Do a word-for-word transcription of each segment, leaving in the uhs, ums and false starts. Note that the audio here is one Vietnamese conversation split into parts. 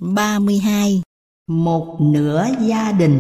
ba mươi hai. Một nửa gia đình.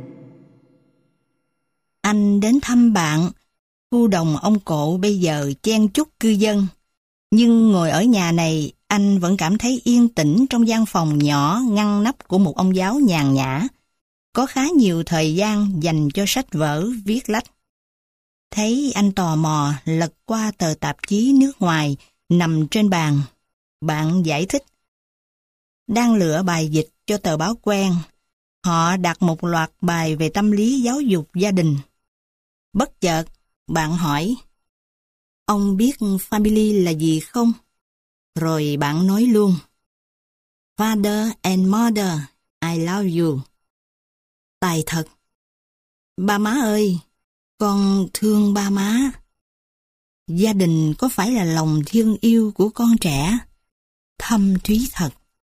Anh đến thăm bạn. Khu đồng ông Cộ bây giờ chen chúc cư dân. Nhưng ngồi ở nhà này, anh vẫn cảm thấy yên tĩnh trong gian phòng nhỏ ngăn nắp của một ông giáo nhàn nhã. Có khá nhiều thời gian dành cho sách vở viết lách. Thấy anh tò mò lật qua tờ tạp chí nước ngoài nằm trên bàn. Bạn giải thích. Đang lựa bài dịch cho tờ báo quen. Họ đặt một loạt bài về tâm lý giáo dục gia đình. Bất chợt, bạn hỏi, ông biết family là gì không? Rồi bạn nói luôn, Father and Mother, I love you. Tài thật. Ba má ơi, con thương ba má. Gia đình có phải là lòng thương yêu của con trẻ? Thâm thúy thật.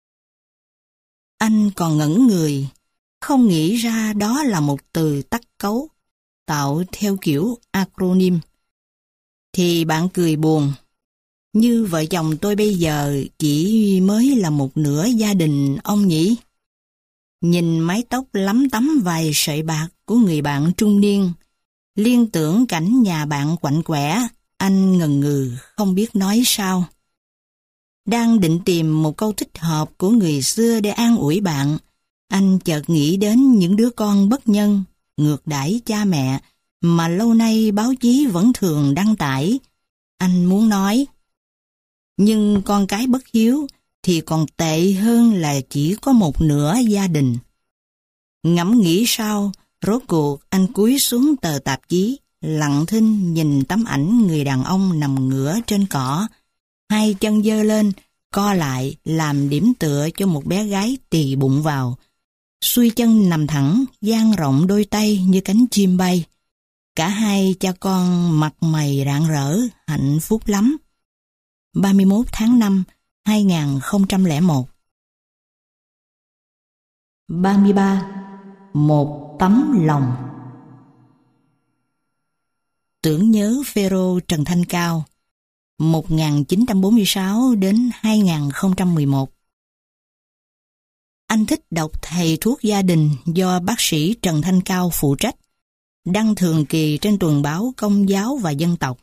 Anh còn ngẩn người, không nghĩ ra đó là một từ tắt cấu, tạo theo kiểu acronym. Thì bạn cười buồn. Như vợ chồng tôi bây giờ chỉ mới là một nửa gia đình ông nhỉ? Nhìn mái tóc lấm tấm vài sợi bạc của người bạn trung niên, liên tưởng cảnh nhà bạn quạnh quẻ, anh ngần ngừ không biết nói sao. Đang định tìm một câu thích hợp của người xưa để an ủi bạn, anh chợt nghĩ đến những đứa con bất nhân, ngược đãi cha mẹ mà lâu nay báo chí vẫn thường đăng tải. Anh muốn nói, nhưng con cái bất hiếu thì còn tệ hơn là chỉ có một nửa gia đình. Ngẫm nghĩ sao, rốt cuộc anh cúi xuống tờ tạp chí, lặng thinh nhìn tấm ảnh người đàn ông nằm ngửa trên cỏ, hai chân giơ lên, co lại làm điểm tựa cho một bé gái tì bụng vào. Xuôi chân nằm thẳng, dang rộng đôi tay như cánh chim bay. Cả hai cha con mặt mày rạng rỡ, hạnh phúc lắm. ba mươi mốt tháng năm, hai nghìn không trăm lẻ một. ba mươi ba. Một tấm lòng. Tưởng nhớ Phêrô Trần Thanh Cao, một nghìn chín trăm bốn mươi sáu đến hai nghìn không trăm mười một. Anh thích đọc Thầy thuốc gia đình do bác sĩ Trần Thanh Cao phụ trách, đăng thường kỳ trên tuần báo Công giáo và Dân tộc.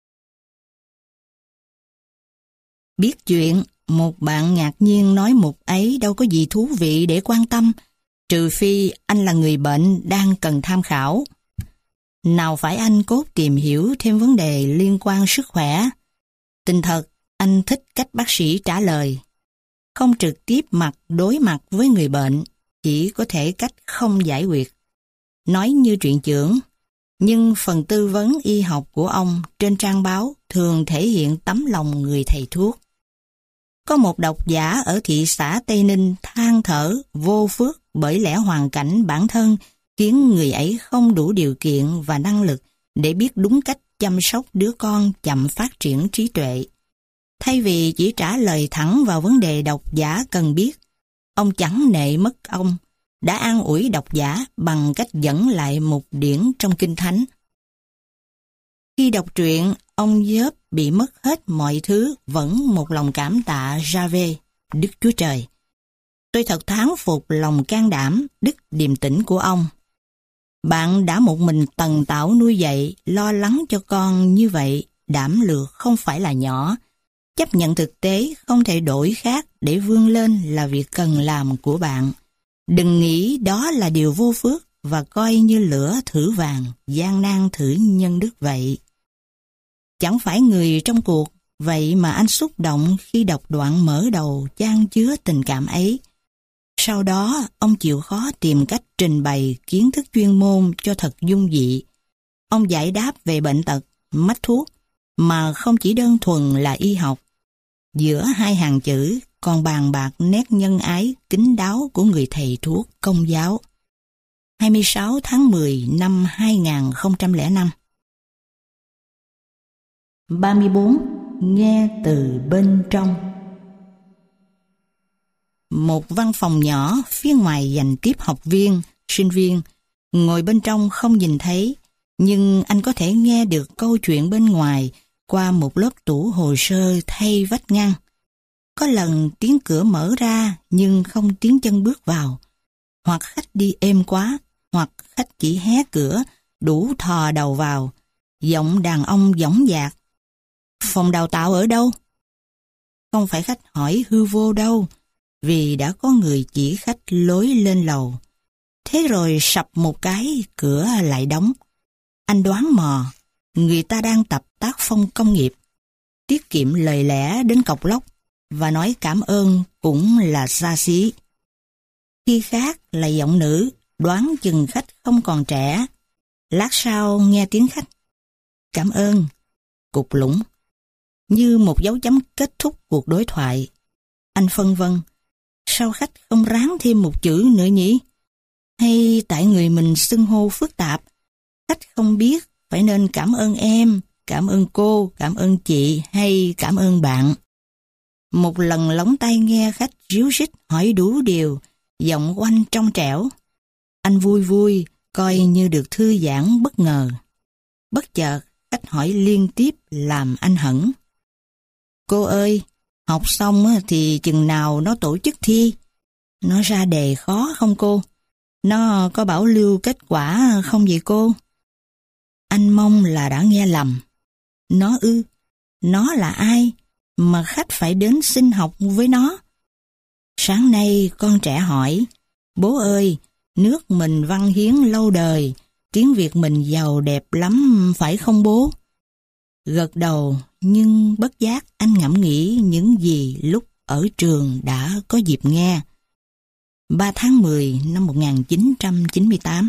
Biết chuyện, một bạn ngạc nhiên nói mục ấy đâu có gì thú vị để quan tâm, trừ phi anh là người bệnh đang cần tham khảo. Nào phải anh cốt tìm hiểu thêm vấn đề liên quan sức khỏe. Tình thật, anh thích cách bác sĩ trả lời. Không trực tiếp mặt đối mặt với người bệnh, chỉ có thể cách không giải quyết. Nói như truyện chưởng, nhưng phần tư vấn y học của ông trên trang báo thường thể hiện tấm lòng người thầy thuốc. Có một độc giả ở thị xã Tây Ninh than thở vô phước bởi lẽ hoàn cảnh bản thân khiến người ấy không đủ điều kiện và năng lực để biết đúng cách chăm sóc đứa con chậm phát triển trí tuệ. Thay vì chỉ trả lời thẳng vào vấn đề độc giả cần biết, ông chẳng nệ mất ông, đã an ủi độc giả bằng cách dẫn lại một điển trong Kinh Thánh. Khi đọc truyện, ông Gióp bị mất hết mọi thứ vẫn một lòng cảm tạ Giave, Đức Chúa Trời. Tôi thật thán phục lòng can đảm, đức điềm tĩnh của ông. Bạn đã một mình tần tảo nuôi dạy, lo lắng cho con như vậy, đảm lược không phải là nhỏ. Chấp nhận thực tế không thể đổi khác để vươn lên là việc cần làm của bạn. Đừng nghĩ đó là điều vô phước và coi như lửa thử vàng, gian nan thử nhân đức vậy. Chẳng phải người trong cuộc, vậy mà anh xúc động khi đọc đoạn mở đầu chan chứa tình cảm ấy. Sau đó, ông chịu khó tìm cách trình bày kiến thức chuyên môn cho thật dung dị. Ông giải đáp về bệnh tật, mách thuốc, mà không chỉ đơn thuần là y học. Giữa hai hàng chữ còn bàn bạc nét nhân ái, kín đáo của người thầy thuốc Công giáo. hai mươi sáu tháng mười năm hai nghìn không trăm lẻ năm. ba mươi bốn. Nghe từ bên trong. Một văn phòng nhỏ phía ngoài dành tiếp học viên, sinh viên, ngồi bên trong không nhìn thấy, nhưng anh có thể nghe được câu chuyện bên ngoài qua một lớp tủ hồ sơ thay vách ngăn. Có lần tiếng cửa mở ra nhưng không tiếng chân bước vào. Hoặc khách đi êm quá, hoặc khách chỉ hé cửa, đủ thò đầu vào. Giọng đàn ông dõng dạc. Phòng đào tạo ở đâu? Không phải khách hỏi hư vô đâu, vì đã có người chỉ khách lối lên lầu. Thế rồi sập một cái, cửa lại đóng. Anh đoán mò, người ta đang tập tác phong công nghiệp, tiết kiệm lời lẽ đến cọc lóc, và nói cảm ơn cũng là xa xí. Khi khác là giọng nữ, đoán chừng khách không còn trẻ. Lát sau nghe tiếng khách. Cảm ơn, cục lũng. Như một dấu chấm kết thúc cuộc đối thoại. Anh phân vân, sao khách không ráng thêm một chữ nữa nhỉ? Hay tại người mình xưng hô phức tạp, khách không biết phải nên cảm ơn em, cảm ơn cô, cảm ơn chị hay cảm ơn bạn. Một lần lóng tai nghe khách ríu rít hỏi đủ điều, giọng của anh trong trẻo. Anh vui vui, coi như được thư giãn bất ngờ. Bất chợt, khách hỏi liên tiếp làm anh hẫng. Cô ơi, học xong thì chừng nào nó tổ chức thi? Nó ra đề khó không cô? Nó có bảo lưu kết quả không vậy cô? Anh mong là đã nghe lầm. Nó ư? Nó là ai mà khách phải đến xin học với nó? Sáng nay con trẻ hỏi, bố ơi, nước mình văn hiến lâu đời, tiếng Việt mình giàu đẹp lắm phải không bố? Gật đầu, nhưng bất giác anh ngẫm nghĩ những gì lúc ở trường đã có dịp nghe. ba tháng mười năm một nghìn chín trăm chín mươi tám.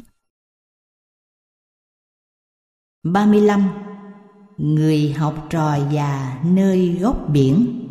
ba mươi lăm. Người học trò già nơi góc biển.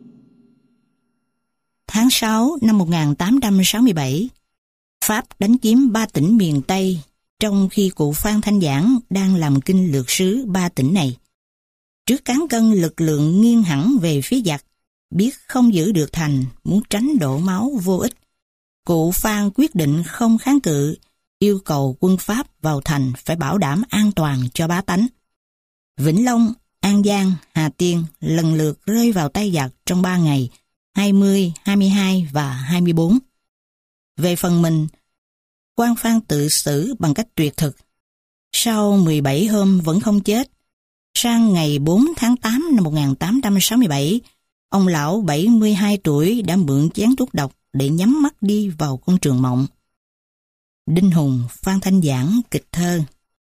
Tháng sáu năm một nghìn tám trăm sáu mươi bảy, Pháp đánh chiếm ba tỉnh miền Tây, trong khi cụ Phan Thanh Giảng đang làm kinh lược sứ ba tỉnh này. Trước cán cân lực lượng nghiêng hẳn về phía giặc, biết không giữ được thành, muốn tránh đổ máu vô ích, cụ Phan quyết định không kháng cự, yêu cầu quân Pháp vào thành phải bảo đảm an toàn cho bá tánh. Vĩnh Long, An Giang, Hà Tiên lần lượt rơi vào tay giặc trong ba ngày, hai mươi, hai mươi hai và hai mươi bốn. Về phần mình, quan Phan tự xử bằng cách tuyệt thực. Sau mười bảy hôm vẫn không chết, sang ngày bốn tháng tám năm một nghìn tám trăm sáu mươi bảy, ông lão bảy mươi hai tuổi đã mượn chén thuốc độc để nhắm mắt đi vào con trường mộng. Đinh Hùng, Phan Thanh Giảng, kịch thơ.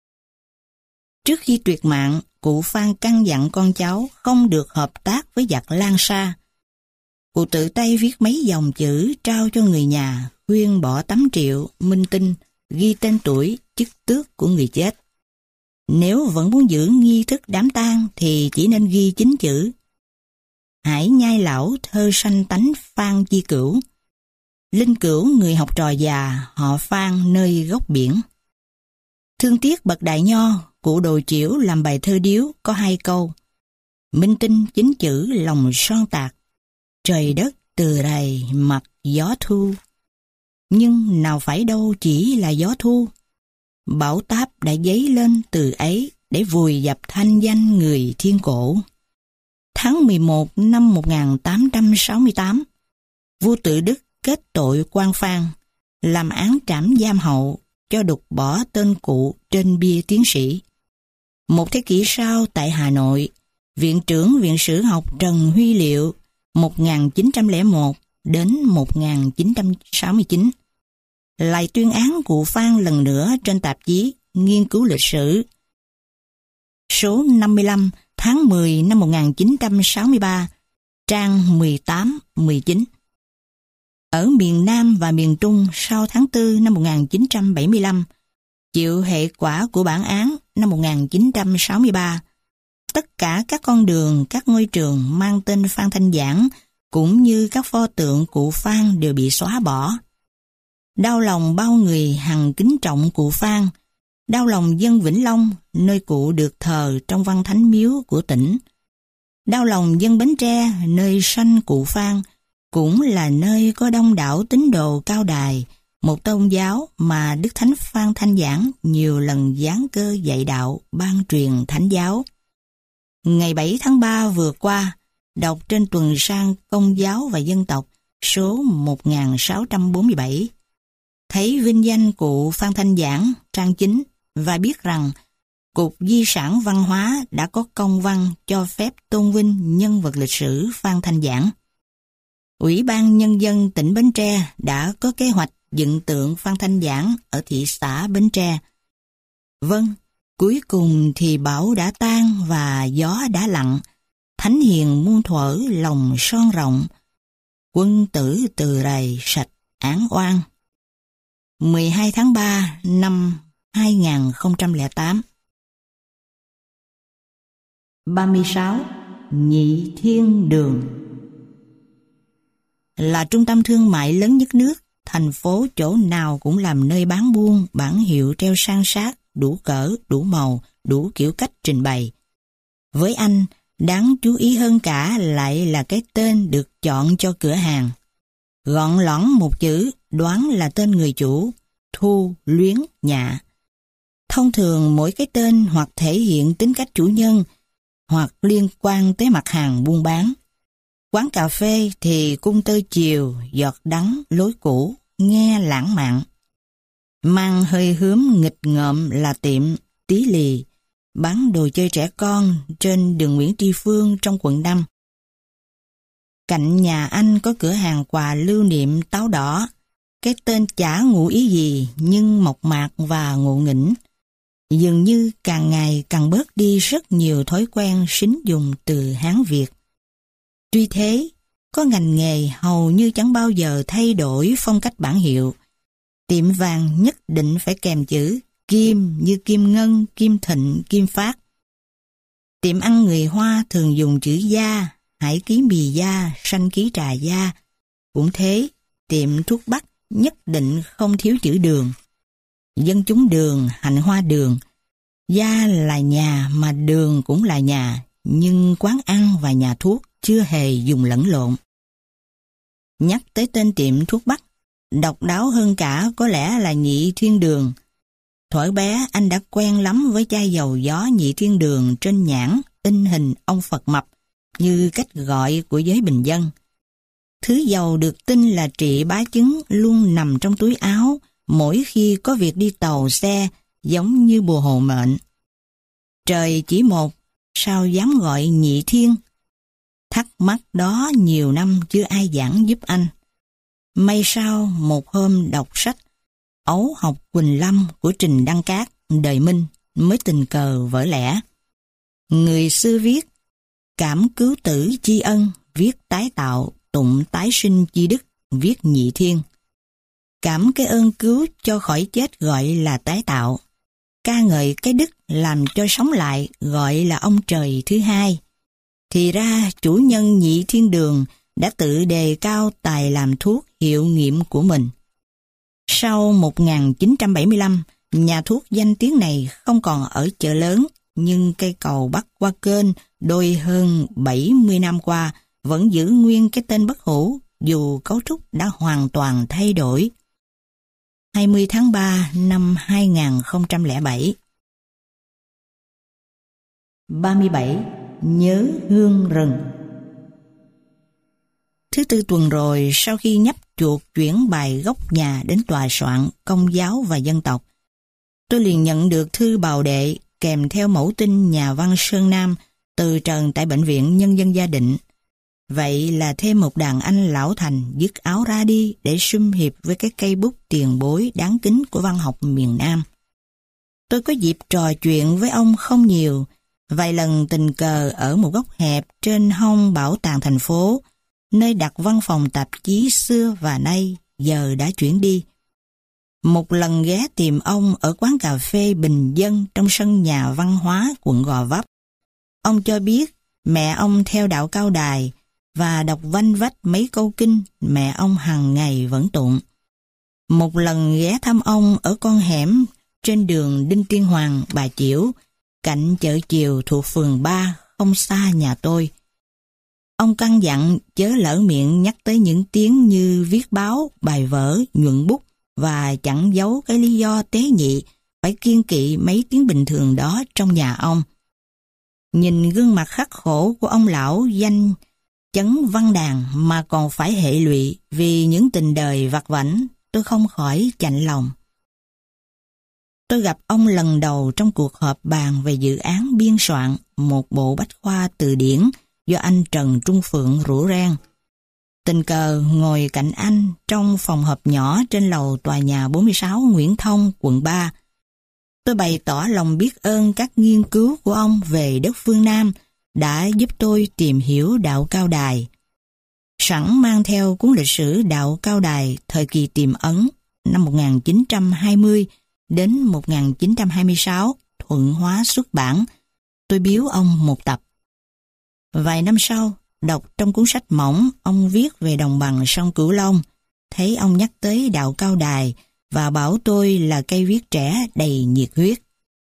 Trước khi tuyệt mạng, cụ Phan căn dặn con cháu không được hợp tác với giặc Lan Sa. Cụ tự tay viết mấy dòng chữ trao cho người nhà, khuyên bỏ tấm triệu, minh tinh, ghi tên tuổi, chức tước của người chết. Nếu vẫn muốn giữ nghi thức đám tang thì chỉ nên ghi chính chữ: Hải nhai lão thơ sanh tánh Phan Chi Cửu. Linh cữu người học trò già họ Phan nơi góc biển. Thương tiếc bậc đại nho, cụ Đồ Chiểu làm bài thơ điếu có hai câu: Minh tinh chính chữ lòng son tạc, trời đất từ đầy mặt gió thu. Nhưng nào phải đâu chỉ là gió thu, bão táp đã dấy lên từ ấy để vùi dập thanh danh người thiên cổ. Tháng mười một năm một nghìn tám trăm sáu mươi tám, vua Tự Đức kết tội quan Phan, làm án trảm giam hậu, cho đục bỏ tên cụ trên bia tiến sĩ. Một thế kỷ sau tại Hà Nội, Viện trưởng Viện Sử học Trần Huy Liệu một nghìn chín trăm lẻ một đến một nghìn chín trăm sáu mươi chín lại tuyên án cụ Phan lần nữa trên tạp chí Nghiên cứu lịch sử số năm mươi lăm tháng mười năm một nghìn chín trăm sáu mươi ba, trang mười tám mười chín. Ở miền Nam và miền Trung sau tháng tư năm một nghìn chín trăm bảy mươi lăm, chịu hệ quả của bản án năm một nghìn chín trăm sáu mươi ba, tất cả các con đường, các ngôi trường mang tên Phan Thanh Giảng cũng như các pho tượng cụ Phan đều bị xóa bỏ. Đau lòng bao người hằng kính trọng cụ Phan, đau lòng dân Vĩnh Long nơi cụ được thờ trong văn thánh miếu của tỉnh, đau lòng dân Bến Tre nơi sanh cụ Phan, cũng là nơi có đông đảo tín đồ Cao Đài, một tôn giáo mà Đức Thánh Phan Thanh Giảng nhiều lần giáng cơ dạy đạo ban truyền thánh giáo. Ngày bảy tháng ba vừa qua, đọc trên tuần san Công giáo và Dân tộc số một nghìn sáu trăm bốn mươi bảy. Thấy vinh danh cụ Phan Thanh Giảng trang chín và biết rằng Cục Di sản Văn hóa đã có công văn cho phép tôn vinh nhân vật lịch sử Phan Thanh Giảng. Ủy ban Nhân dân tỉnh Bến Tre đã có kế hoạch dựng tượng Phan Thanh Giảng ở thị xã Bến Tre. Vâng, cuối cùng thì bão đã tan và gió đã lặng, thánh hiền muôn thuở lòng son rộng, quân tử từ rày sạch án oan. mười hai tháng ba năm hai nghìn không trăm lẻ tám. ba mươi sáu. Nhị Thiên Đường. Là trung tâm thương mại lớn nhất nước, thành phố chỗ nào cũng làm nơi bán buôn, bảng hiệu treo san sát, đủ cỡ, đủ màu, đủ kiểu cách trình bày. Với anh, đáng chú ý hơn cả lại là cái tên được chọn cho cửa hàng. Gọn lõn một chữ, đoán là tên người chủ, Thu Luyến Nhạ. Thông thường mỗi cái tên hoặc thể hiện tính cách chủ nhân, hoặc liên quan tới mặt hàng buôn bán. Quán cà phê thì cung tơ chiều, giọt đắng, lối cũ, nghe lãng mạn. Mang hơi hướm nghịch ngợm là tiệm Tí Lì, bán đồ chơi trẻ con trên đường Nguyễn Tri Phương trong quận năm. Cạnh nhà anh có cửa hàng quà lưu niệm táo đỏ, cái tên chả ngụ ý gì nhưng mộc mạc và ngộ nghĩnh. Dường như càng ngày càng bớt đi rất nhiều thói quen sính dùng từ Hán Việt. Tuy thế, có ngành nghề hầu như chẳng bao giờ thay đổi phong cách bản hiệu. Tiệm vàng nhất định phải kèm chữ Kim như Kim Ngân, Kim Thịnh, Kim Phát. Tiệm ăn người Hoa thường dùng chữ Gia, Hải ký mì Gia, Sanh ký trà Gia. Cũng thế, tiệm thuốc bắc nhất định không thiếu chữ Đường. Dân chúng Đường, hạnh hoa Đường. Gia là nhà mà Đường cũng là nhà, nhưng quán ăn và nhà thuốc chưa hề dùng lẫn lộn. Nhắc tới tên tiệm thuốc bắc, độc đáo hơn cả có lẽ là Nhị Thiên Đường. Thuở bé anh đã quen lắm với chai dầu gió Nhị Thiên Đường trên nhãn in hình ông Phật mập như cách gọi của giới bình dân. Thứ dầu được tin là trị bá chứng luôn nằm trong túi áo mỗi khi có việc đi tàu xe, giống như bùa hộ mệnh. Trời chỉ một, sao dám gọi Nhị Thiên? Thắc mắc đó nhiều năm chưa ai giảng giúp anh. May sao một hôm đọc sách Ấu học Quỳnh Lâm của Trình Đăng Cát, đời Minh mới tình cờ vỡ lẽ. Người xưa viết cảm cứu tử tri ân, viết tái tạo, tụng tái sinh chi đức, viết Nhị Thiên. Cảm cái ơn cứu cho khỏi chết gọi là tái tạo. Ca ngợi cái đức làm cho sống lại gọi là ông trời thứ hai. Thì ra chủ nhân Nhị Thiên Đường đã tự đề cao tài làm thuốc hiệu nghiệm của mình. Sau một nghìn chín trăm bảy mươi lăm, nhà thuốc danh tiếng này không còn ở chợ lớn, nhưng cây cầu bắc qua kênh đôi hơn bảy mươi năm qua vẫn giữ nguyên cái tên bất hủ dù cấu trúc đã hoàn toàn thay đổi. hai mươi tháng ba năm hai nghìn không trăm lẻ bảy. ba mươi bảy. Nhớ hương rừng. Thứ tư tuần rồi, sau khi nhấp chuột chuyển bài gốc nhà đến tòa soạn Công giáo và Dân tộc, tôi liền nhận được thư bào đệ kèm theo mẫu tin nhà văn Sơn Nam từ trần tại Bệnh viện Nhân dân Gia Định. Vậy là thêm một đàn anh lão thành dứt áo ra đi để sum hiệp với cái cây bút tiền bối đáng kính của văn học miền Nam. Tôi có dịp trò chuyện với ông không nhiều, vài lần tình cờ ở một góc hẹp trên hông bảo tàng thành phố, nơi đặt văn phòng tạp chí xưa và nay giờ đã chuyển đi. Một lần ghé tìm ông ở quán cà phê bình dân trong sân nhà văn hóa quận Gò Vấp. Ông cho biết mẹ ông theo đạo Cao Đài và đọc vanh vách mấy câu kinh mẹ ông hàng ngày vẫn tụng. Một lần ghé thăm ông ở con hẻm trên đường Đinh Tiên Hoàng, Bà Chiểu, cạnh chợ chiều thuộc phường ba, không xa nhà tôi. Ông căn dặn chớ lỡ miệng nhắc tới những tiếng như viết báo, bài vở, nhuận bút và chẳng giấu cái lý do tế nhị phải kiêng kỵ mấy tiếng bình thường đó trong nhà ông. Nhìn gương mặt khắc khổ của ông lão danh chấn văn đàn mà còn phải hệ lụy vì những tình đời vặt vãnh, tôi không khỏi chạnh lòng. Tôi gặp ông lần đầu trong cuộc họp bàn về dự án biên soạn một bộ bách khoa từ điển do anh Trần Trung Phượng rủ ren. Tình cờ ngồi cạnh anh trong phòng họp nhỏ trên lầu tòa nhà bốn mươi sáu Nguyễn Thông, quận ba. Tôi bày tỏ lòng biết ơn các nghiên cứu của ông về đất phương Nam đã giúp tôi tìm hiểu đạo Cao Đài. Sẵn mang theo cuốn lịch sử đạo Cao Đài thời kỳ Tiềm Ấn năm một nghìn chín trăm hai mươi đến một nghìn chín trăm hai mươi sáu, Thuận Hóa xuất bản, tôi biếu ông một tập. Vài năm sau, đọc trong cuốn sách mỏng ông viết về đồng bằng sông Cửu Long, thấy ông nhắc tới đạo Cao Đài và bảo tôi là cây viết trẻ đầy nhiệt huyết.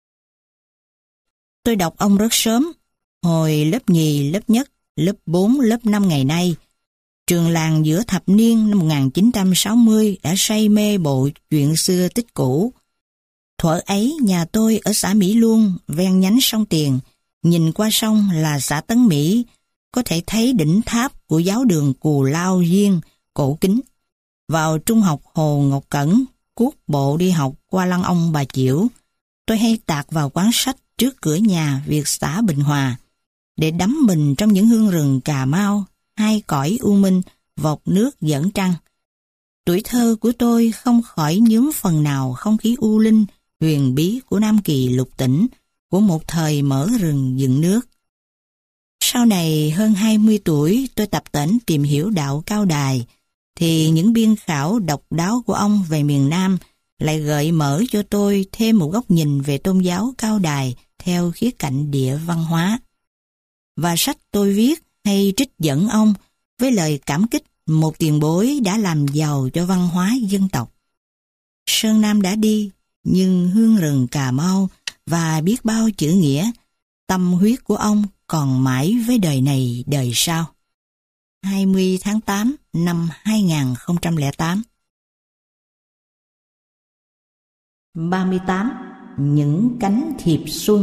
Tôi đọc ông rất sớm, hồi lớp nhì, lớp nhất, lớp bốn, lớp năm ngày nay. Trường làng giữa thập niên năm một nghìn chín trăm sáu mươi đã say mê bộ chuyện xưa tích cũ. Thuở ấy nhà tôi ở xã Mỹ Luông, ven nhánh sông Tiền, nhìn qua sông là xã Tấn Mỹ, có thể thấy đỉnh tháp của giáo đường Cù Lao Diên, cổ kính. Vào trung học Hồ Ngọc Cẩn, cuốc bộ đi học qua Lăng Ông Bà Chiểu, tôi hay tạt vào quán sách trước cửa nhà Việt xã Bình Hòa, để đắm mình trong những hương rừng Cà Mau, hai cõi u minh, vọc nước dẫn trăng. Tuổi thơ của tôi không khỏi nhuốm phần nào không khí u linh, huyền bí của Nam Kỳ lục tỉnh, của một thời mở rừng dựng nước. Sau này hơn hai mươi tuổi tôi tập tễnh tìm hiểu đạo Cao Đài, thì những biên khảo độc đáo của ông về miền Nam lại gợi mở cho tôi thêm một góc nhìn về tôn giáo Cao Đài theo khía cạnh địa văn hóa. Và sách tôi viết hay trích dẫn ông với lời cảm kích một tiền bối đã làm giàu cho văn hóa dân tộc. Sơn Nam đã đi, nhưng hương rừng Cà Mau và biết bao chữ nghĩa, tâm huyết của ông còn mãi với đời này đời sau. hai mươi tháng tám năm hai nghìn không trăm lẻ tám. ba mươi tám. Những cánh thiệp xuân.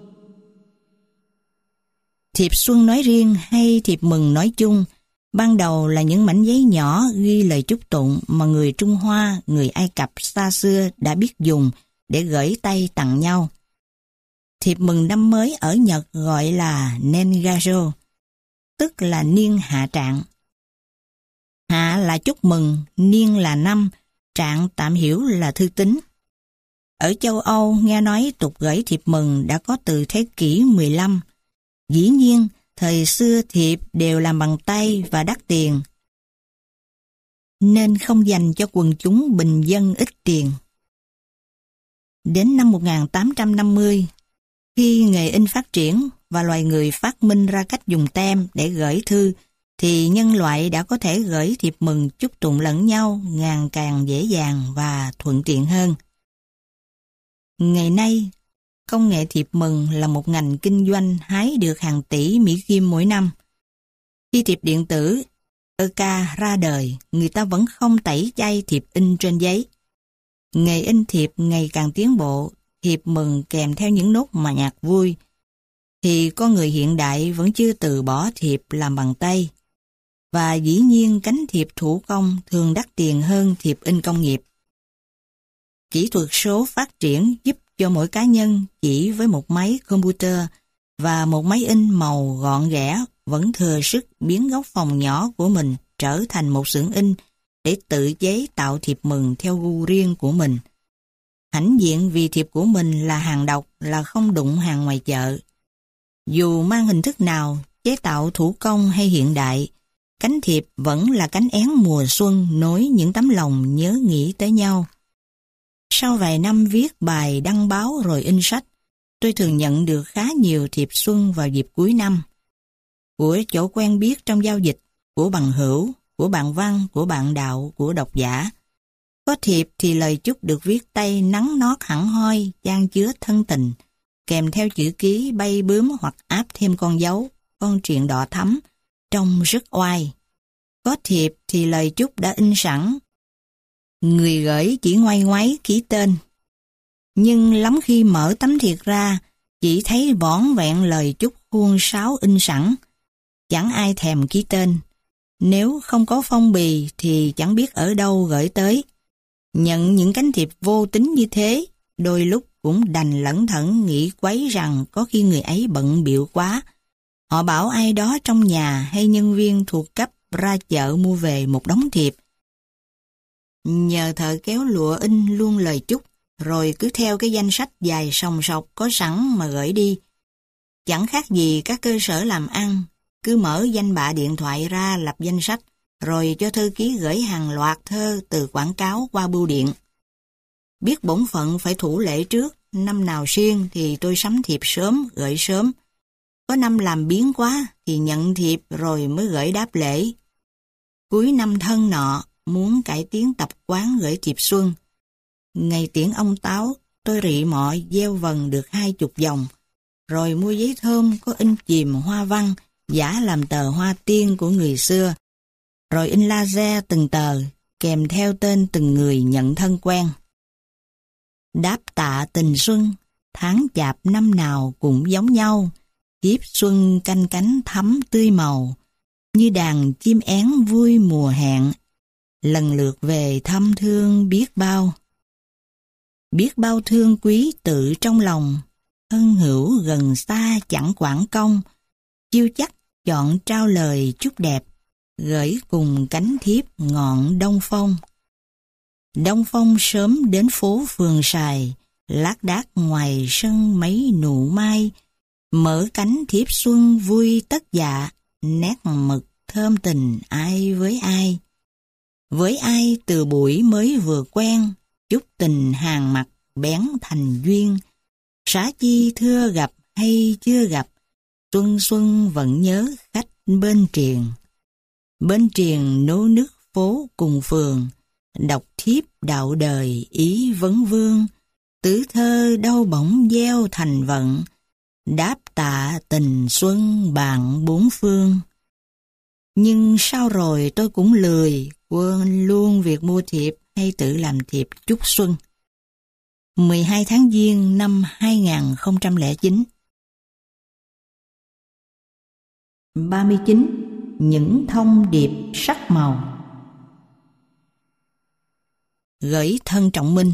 Thiệp xuân nói riêng hay thiệp mừng nói chung, ban đầu là những mảnh giấy nhỏ ghi lời chúc tụng mà người Trung Hoa, người Ai Cập xa xưa đã biết dùng để gửi tay tặng nhau. Thiệp mừng năm mới ở Nhật gọi là Nengajo, tức là niên hạ trạng. Hạ là chúc mừng, niên là năm, trạng tạm hiểu là thư tín. Ở châu Âu nghe nói tục gửi thiệp mừng đã có từ thế kỷ mười lăm. Dĩ nhiên, thời xưa thiệp đều làm bằng tay và đắt tiền, nên không dành cho quần chúng bình dân ít tiền. Đến năm một nghìn tám trăm năm mươi, khi nghề in phát triển và loài người phát minh ra cách dùng tem để gửi thư, thì nhân loại đã có thể gửi thiệp mừng chúc tụng lẫn nhau ngày càng dễ dàng và thuận tiện hơn. Ngày nay, công nghệ thiệp mừng là một ngành kinh doanh hái được hàng tỷ Mỹ Kim mỗi năm. Khi thiệp điện tử e ca ra đời, người ta vẫn không tẩy chay thiệp in trên giấy. Nghề in thiệp ngày càng tiến bộ, thiệp mừng kèm theo những nốt mà nhạc vui, thì con người hiện đại vẫn chưa từ bỏ thiệp làm bằng tay. Và dĩ nhiên cánh thiệp thủ công thường đắt tiền hơn thiệp in công nghiệp. Kỹ thuật số phát triển giúp cho mỗi cá nhân chỉ với một máy computer và một máy in màu gọn ghẽ vẫn thừa sức biến góc phòng nhỏ của mình trở thành một xưởng in để tự chế tạo thiệp mừng theo gu riêng của mình. Hãnh diện vì thiệp của mình là hàng độc, là không đụng hàng ngoài chợ. Dù mang hình thức nào, chế tạo thủ công hay hiện đại, cánh thiệp vẫn là cánh én mùa xuân nối những tấm lòng nhớ nghĩ tới nhau. Sau vài năm viết bài đăng báo rồi in sách, tôi thường nhận được khá nhiều thiệp xuân vào dịp cuối năm. Của chỗ quen biết trong giao dịch, của bằng hữu, của bạn văn, của bạn đạo, của độc giả. Có thiệp thì lời chúc được viết tay nắng nót hẳn hoi, chan chứa thân tình, kèm theo chữ ký bay bướm hoặc áp thêm con dấu, con triện đỏ thắm, trông rất oai. Có thiệp thì lời chúc đã in sẵn, người gửi chỉ ngoay ngoáy ký tên. Nhưng lắm khi mở tấm thiệp ra, chỉ thấy vỏn vẹn lời chúc khuôn sáo in sẵn. Chẳng ai thèm ký tên. Nếu không có phong bì thì chẳng biết ở đâu gửi tới. Nhận những cánh thiệp vô tính như thế, đôi lúc cũng đành lẩn thẩn nghĩ quấy rằng có khi người ấy bận bịu quá. Họ bảo ai đó trong nhà hay nhân viên thuộc cấp ra chợ mua về một đống thiệp. Nhờ thợ kéo lụa in luôn lời chúc, rồi cứ theo cái danh sách dài sòng sọc có sẵn mà gửi đi. Chẳng khác gì các cơ sở làm ăn, cứ mở danh bạ điện thoại ra lập danh sách, rồi cho thư ký gửi hàng loạt thơ từ quảng cáo qua bưu điện. Biết bổn phận phải thủ lễ trước, năm nào siêng thì tôi sắm thiệp sớm, gửi sớm. Có năm làm biếng quá thì nhận thiệp rồi mới gửi đáp lễ. Cuối năm thân nọ, muốn cải tiến tập quán gửi thiệp xuân. Ngày tiễn ông Táo, tôi rị mọi gieo vần được hai chục dòng, rồi mua giấy thơm có in chìm hoa văn, giả làm tờ hoa tiên của người xưa, rồi in laser từng tờ, kèm theo tên từng người nhận thân quen. Đáp tạ tình xuân, tháng chạp năm nào cũng giống nhau, kiếp xuân canh cánh thắm tươi màu, như đàn chim én vui mùa hẹn, lần lượt về thăm thương biết bao. Biết bao thương quý tự trong lòng, thân hữu gần xa chẳng quản công, chiêu chắc chọn trao lời chúc đẹp, gửi cùng cánh thiếp ngọn đông phong. Đông phong sớm đến phố phường Sài, lác đác ngoài sân mấy nụ mai, mở cánh thiếp xuân vui tất dạ, nét mực thơm tình ai với ai. Với ai từ buổi mới vừa quen, chúc tình hàng mặt bén thành duyên. Xá chi thưa gặp hay chưa gặp, xuân xuân vẫn nhớ khách bên triền. Bên triền nô nước phố cùng phường, đọc thiếp đạo đời ý vấn vương. Tứ thơ đâu bỗng gieo thành vận, đáp tạ tình xuân bạn bốn phương. Nhưng sau rồi tôi cũng lười, quên luôn việc mua thiệp hay tự làm thiệp chúc xuân. mười hai tháng Giêng năm hai nghìn không trăm lẻ chín. ba mươi chín. Những thông điệp sắc màu. Gửi thân Trọng Minh.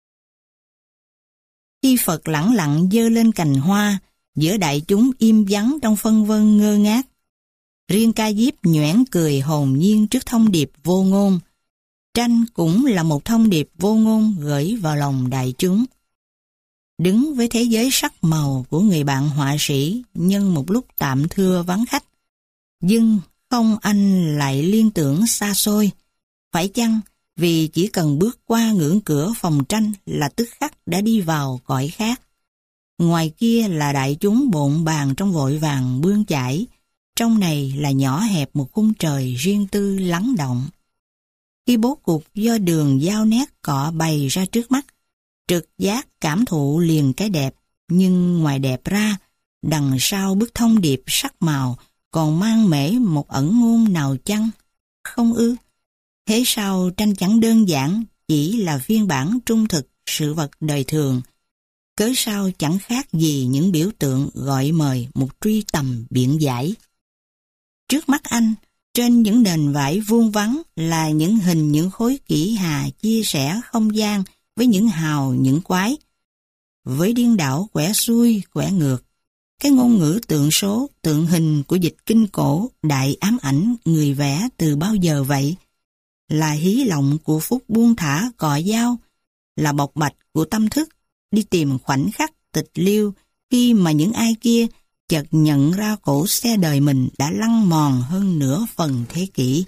Khi Phật lẳng lặng giơ lên cành hoa, giữa đại chúng im vắng trong phân vân ngơ ngác. Riêng Ca Diếp nhoẻn cười hồn nhiên trước thông điệp vô ngôn. Tranh cũng là một thông điệp vô ngôn gửi vào lòng đại chúng. Đứng với thế giới sắc màu của người bạn họa sĩ nhân một lúc tạm thưa vắng khách, nhưng không anh lại liên tưởng xa xôi. Phải chăng vì chỉ cần bước qua ngưỡng cửa phòng tranh là tức khắc đã đi vào cõi khác? Ngoài kia là đại chúng bộn bàng trong vội vàng bươn chải, trong này là nhỏ hẹp một khung trời riêng tư lắng động. Khi bố cục do đường giao nét cọ bày ra trước mắt, trực giác cảm thụ liền cái đẹp, nhưng ngoài đẹp ra, đằng sau bức thông điệp sắc màu còn mang mễ một ẩn ngôn nào chăng? Không ư? Thế sao tranh chẳng đơn giản, chỉ là phiên bản trung thực sự vật đời thường? Cớ sao chẳng khác gì những biểu tượng gọi mời một truy tầm biện giải? Trước mắt anh, trên những nền vải vuông vắn là những hình những khối kỷ hà chia sẻ không gian với những hào những quái. Với điên đảo quẻ xuôi quẻ ngược, cái ngôn ngữ tượng số, tượng hình của dịch kinh cổ đại ám ảnh người vẽ từ bao giờ vậy? Là hí lộng của phút buông thả cọ dao, là bộc bạch của tâm thức đi tìm khoảnh khắc tịch liêu khi mà những ai kia chợt nhận ra cổ xe đời mình đã lăn mòn hơn nửa phần thế kỷ.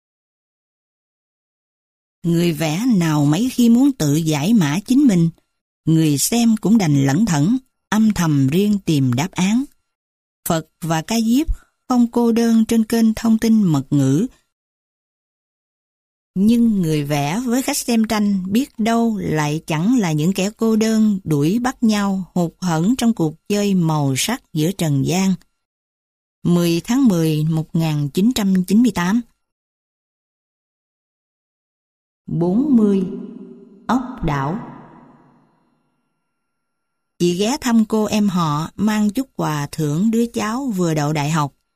Người vẽ nào mấy khi muốn tự giải mã chính mình, người xem cũng đành lẩn thẩn, âm thầm riêng tìm đáp án. Phật và Ca Diếp không cô đơn trên kênh thông tin mật ngữ, nhưng người vẽ với khách xem tranh biết đâu lại chẳng là những kẻ cô đơn đuổi bắt nhau hụt hẫng trong cuộc chơi màu sắc giữa trần gian. mười tháng mười một nghìn chín trăm chín mươi tám. bốn mươi. Ốc đảo. Chị ghé thăm cô em họ mang chút quà thưởng đứa cháu vừa đậu đại học.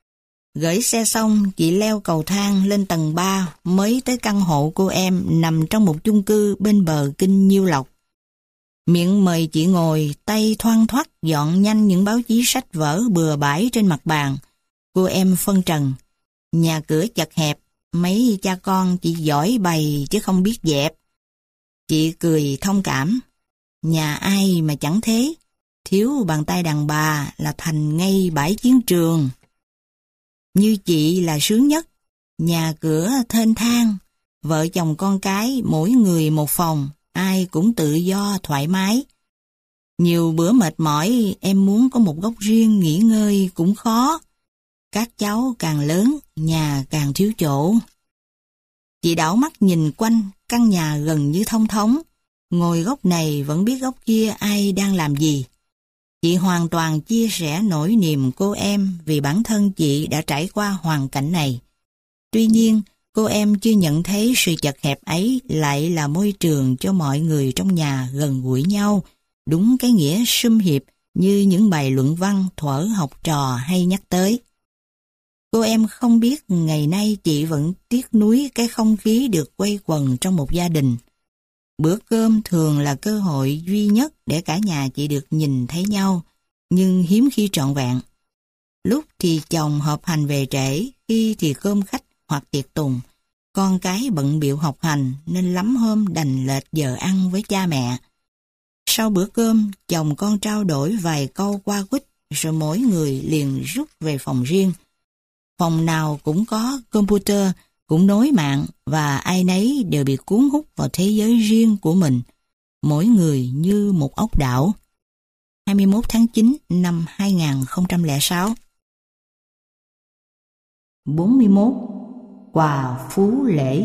Gửi xe xong, chị leo cầu thang lên tầng ba mới tới căn hộ cô em nằm trong một chung cư bên bờ kênh Nhiêu Lộc. Miệng mời chị ngồi, tay thoăn thoắt dọn nhanh những báo chí sách vở bừa bãi trên mặt bàn. Cô em phân trần, nhà cửa chật hẹp, mấy cha con chỉ giỏi bày chứ không biết dẹp. Chị cười thông cảm, nhà ai mà chẳng thế, thiếu bàn tay đàn bà là thành ngay bãi chiến trường. Như chị là sướng nhất, nhà cửa thênh thang, vợ chồng con cái mỗi người một phòng, ai cũng tự do thoải mái. Nhiều bữa mệt mỏi em muốn có một góc riêng nghỉ ngơi cũng khó. Các cháu càng lớn, nhà càng thiếu chỗ. Chị đảo mắt nhìn quanh, căn nhà gần như thông thống. Ngồi góc này vẫn biết góc kia ai đang làm gì. Chị hoàn toàn chia sẻ nỗi niềm cô em vì bản thân chị đã trải qua hoàn cảnh này. Tuy nhiên, cô em chưa nhận thấy sự chật hẹp ấy lại là môi trường cho mọi người trong nhà gần gũi nhau, đúng cái nghĩa sum hiệp như những bài luận văn thuở học trò hay nhắc tới. Cô em không biết ngày nay chị vẫn tiếc nuối cái không khí được quây quần trong một gia đình. Bữa cơm thường là cơ hội duy nhất để cả nhà chị được nhìn thấy nhau, nhưng hiếm khi trọn vẹn. Lúc thì chồng họp hành về trễ, khi thì cơm khách hoặc tiệc tùng. Con cái bận bịu học hành nên lắm hôm đành lệch giờ ăn với cha mẹ. Sau bữa cơm, chồng con trao đổi vài câu qua quýt, rồi mỗi người liền rút về phòng riêng. Phòng nào cũng có computer, cũng nối mạng và ai nấy đều bị cuốn hút vào thế giới riêng của mình, mỗi người như một ốc đảo. hai mươi mốt tháng chín năm hai nghìn không trăm lẻ sáu. bốn mươi mốt. Quà Phú Lễ.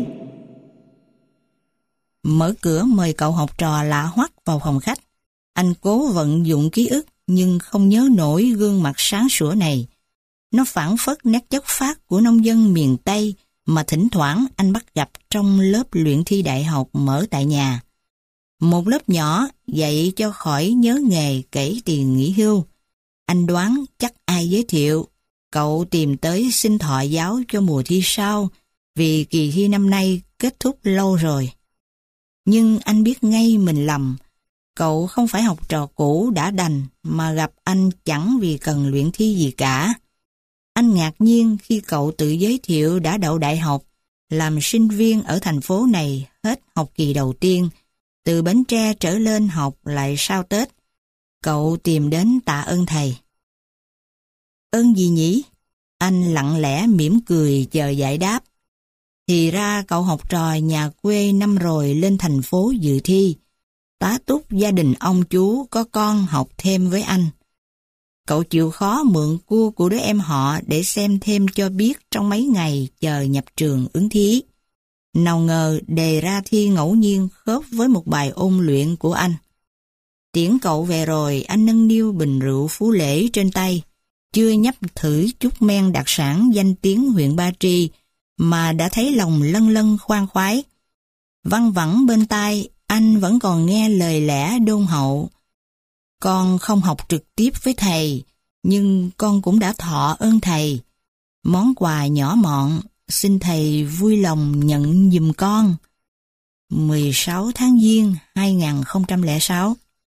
Mở cửa mời cậu học trò lạ hoắc vào phòng khách. Anh cố vận dụng ký ức nhưng không nhớ nổi gương mặt sáng sủa này. Nó phảng phất nét chất phác của nông dân miền Tây mà thỉnh thoảng anh bắt gặp trong lớp luyện thi đại học mở tại nhà. Một lớp nhỏ dạy cho khỏi nhớ nghề kể tiền nghỉ hưu. Anh đoán chắc ai giới thiệu, cậu tìm tới xin thọ giáo cho mùa thi sau, vì kỳ thi năm nay kết thúc lâu rồi. Nhưng anh biết ngay mình lầm, cậu không phải học trò cũ đã đành mà gặp anh chẳng vì cần luyện thi gì cả. Anh ngạc nhiên khi cậu tự giới thiệu đã đậu đại học, làm sinh viên ở thành phố này hết học kỳ đầu tiên, từ Bến Tre trở lên học lại sau Tết. Cậu tìm đến tạ ơn thầy. Ơn gì nhỉ? Anh lặng lẽ mỉm cười chờ giải đáp. Thì ra cậu học trò nhà quê năm rồi lên thành phố dự thi. Tá túc gia đình ông chú có con học thêm với anh. Cậu chịu khó mượn cua của đứa em họ để xem thêm cho biết trong mấy ngày chờ nhập trường ứng thí. Nào ngờ đề ra thi ngẫu nhiên khớp với một bài ôn luyện của anh. Tiễn cậu về rồi, anh nâng niu bình rượu Phú Lễ trên tay, chưa nhấp thử chút men đặc sản danh tiếng huyện Ba Tri mà đã thấy lòng lân lân khoan khoái. Văng vẳng bên tai, anh vẫn còn nghe lời lẽ đôn hậu. Con không học trực tiếp với thầy, nhưng con cũng đã thọ ơn thầy. Món quà nhỏ mọn, xin thầy vui lòng nhận giùm con. mười sáu tháng Giêng hai nghìn không trăm lẻ sáu.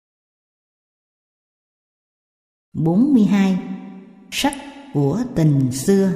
bốn mươi hai. Sách của tình xưa.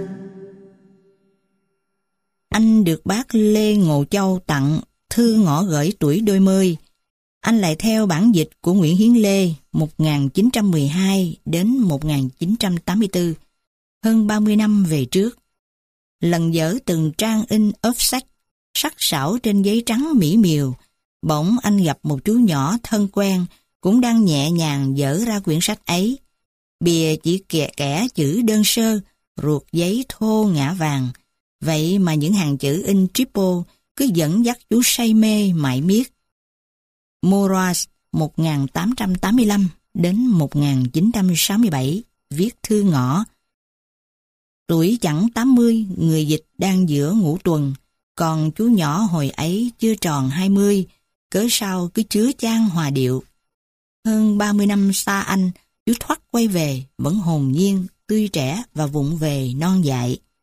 Anh được bác Lê Ngộ Châu tặng thư ngỏ gửi tuổi đôi mươi. Anh lại theo bản dịch của Nguyễn Hiến Lê một nghìn chín trăm mười hai đến một nghìn chín trăm tám mươi tư, hơn ba mươi năm về trước. Lần dở từng trang in offset, sắc sảo trên giấy trắng mỹ miều, bỗng anh gặp một chú nhỏ thân quen cũng đang nhẹ nhàng dở ra quyển sách ấy. Bìa chỉ kẻ kẻ chữ đơn sơ, ruột giấy thô ngã vàng. Vậy mà những hàng chữ in triple cứ dẫn dắt chú say mê mãi miết. Moraz một nghìn tám trăm tám mươi lăm đến một nghìn chín trăm sáu mươi bảy viết thư ngỏ. Tuổi chẳng tám mươi, người dịch đang giữa ngũ tuần, còn chú nhỏ hồi ấy chưa tròn hai mươi, cớ sao cứ chứa chan hòa điệu. Hơn ba mươi năm xa anh, chú thoắt quay về, vẫn hồn nhiên, tươi trẻ và vụng về non dại.